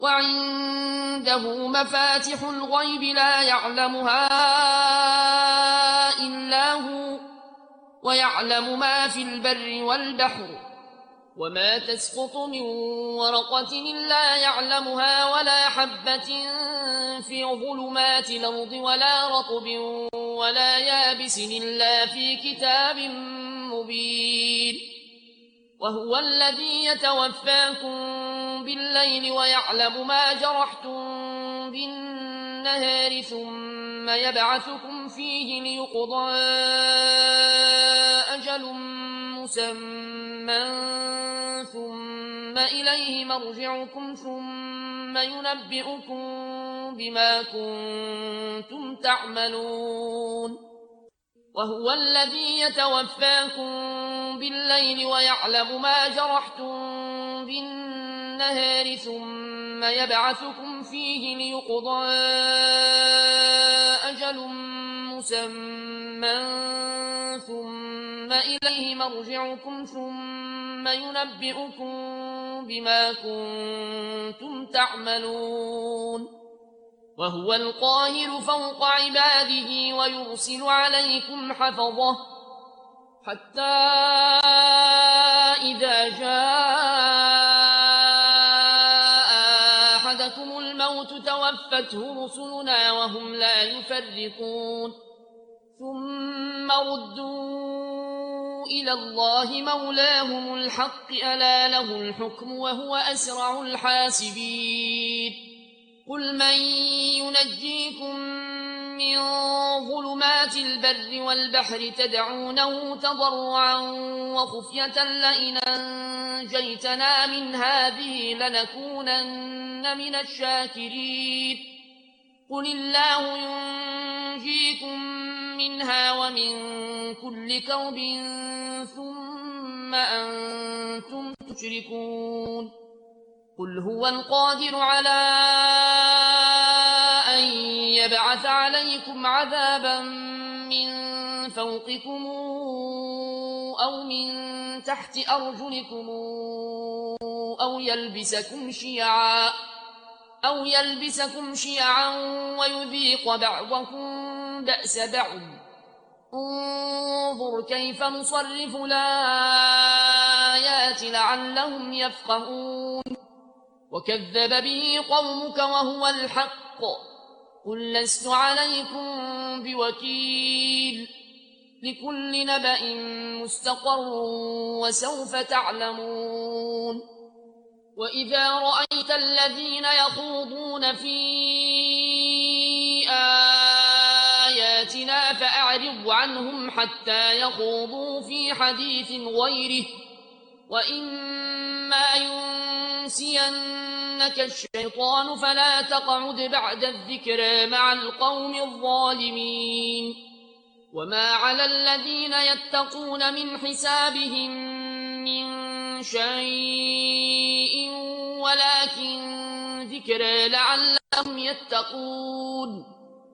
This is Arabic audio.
وعنده مفاتح الغيب لا يعلمها إلا هو ويعلم ما في البر والبحر وما تسقط من ورقة إلا يعلمها ولا حبة في ظلمات الأرض ولا رطب ولا يابس إلا في كتاب مبين وهو الذي يتوفاكم بالليل ويعلم ما جرحتم بالنهار ثم يبعثكم فيه ليقضى أجل مسمى ثم إليه مرجعكم ثم ينبئكم بما كنتم تعملون وهو الذي يتوفاكم بالليل ويعلم ما جرحتم بالنهار ثم يبعثكم فيه ليقضى أجل مسمى ثم إليه مرجعكم ثم ينبئكم بما كنتم تعملون وهو القاهر فوق عباده ويرسل عليكم حفظه حتى إذا جاء أحدكم الموت توفته رسلنا وهم لا يفرطون ثم ردوا إلى الله مولاهم الحق ألا له الحكم وهو أسرع الحاسبين قل من ينجيكم من ظلمات البر والبحر تدعونه تضرعا وخفية لئن أنجيتنا من هذه لنكونن من الشاكرين قل الله ينجيكم منها ومن كل كرب ثم أنتم تشركون قل هو القادر على أن يبعث عليكم عذابا من فوقكم أو من تحت أرجلكم أو يلبسكم شيعا ويذيق بعضكم بأس بعض انظر كيف نصرف الآيات لعلهم يفقهون وكذب به قومك وهو الحق قل لست عليكم بوكيل لكل نبأ مستقر وسوف تعلمون وإذا رأيت الذين يخوضون في آياتنا فأعرض عنهم حتى يخوضوا في حديث غيره وإما ينسينك الشيطان فلا تقعد بعد الذكرى مع القوم الظالمين وما على الذين يتقون من حسابهم من شيء ولكن ذكرى لعلهم يتقون